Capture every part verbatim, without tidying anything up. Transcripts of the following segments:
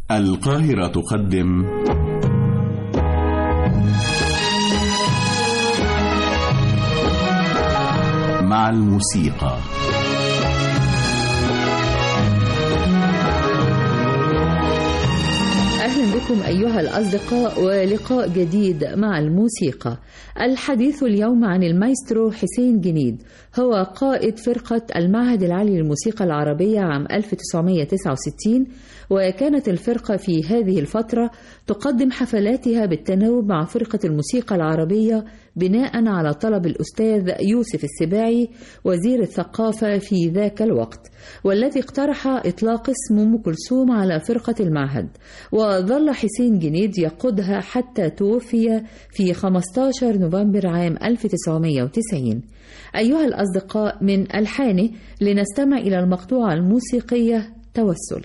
القاهرة تقدم مع الموسيقى. أهلا بكم أيها الأصدقاء ولقاء جديد مع الموسيقى. الحديث اليوم عن المايسترو حسين جنيد، هو قائد فرقة المعهد العالي للموسيقى العربية عام ألف وتسعمائة وتسعة وستين، وكانت الفرقة في هذه الفترة تقدم حفلاتها بالتناوب مع فرقة الموسيقى العربية بناء على طلب الأستاذ يوسف السباعي وزير الثقافة في ذاك الوقت، والذي اقترح إطلاق اسم أم كلثوم على فرقة المعهد، وظل حسين جنيد يقودها حتى توفي في خمسة عشر نوفمبر عام ألف وتسعمائة وتسعين. أيها الأصدقاء، من ألحانه لنستمع إلى المقطوعة الموسيقية توسل.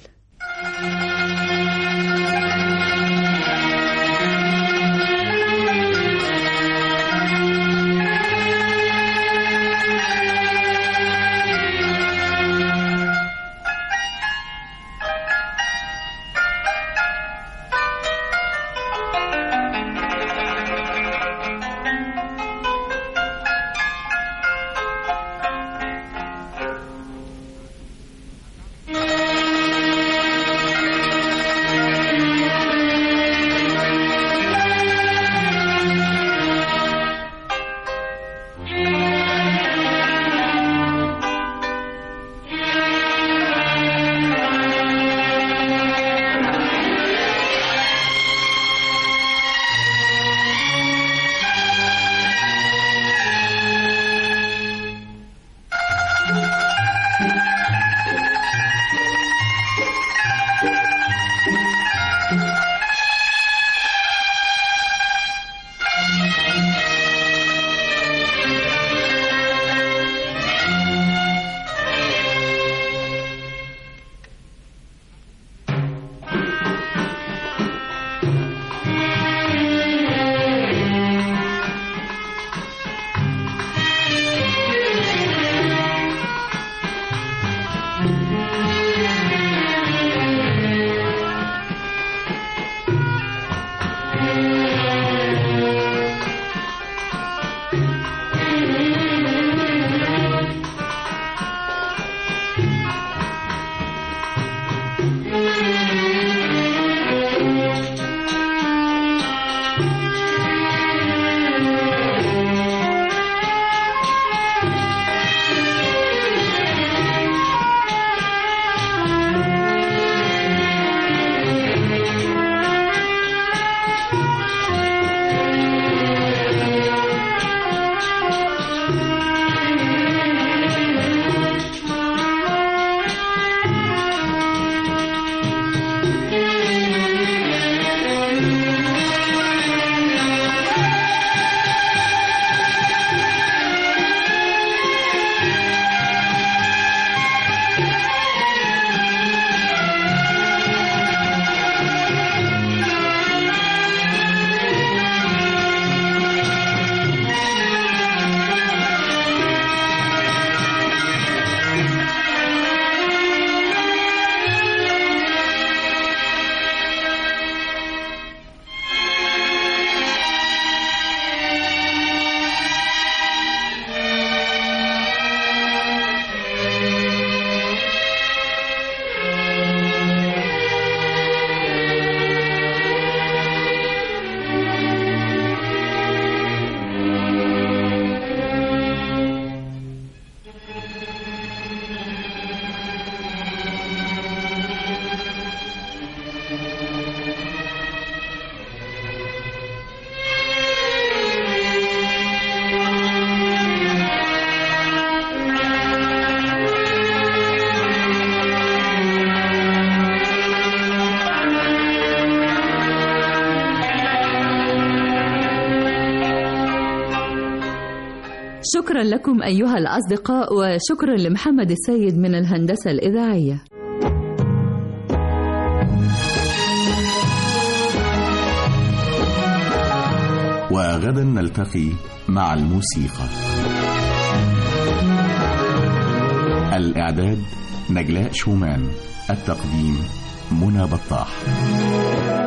شكرا لكم أيها الأصدقاء، وشكرا لمحمد السيد من الهندسة الإذاعية. وغدا نلتقي مع الموسيقى. الإعداد نجلاء شومان، التقديم منى بطاح.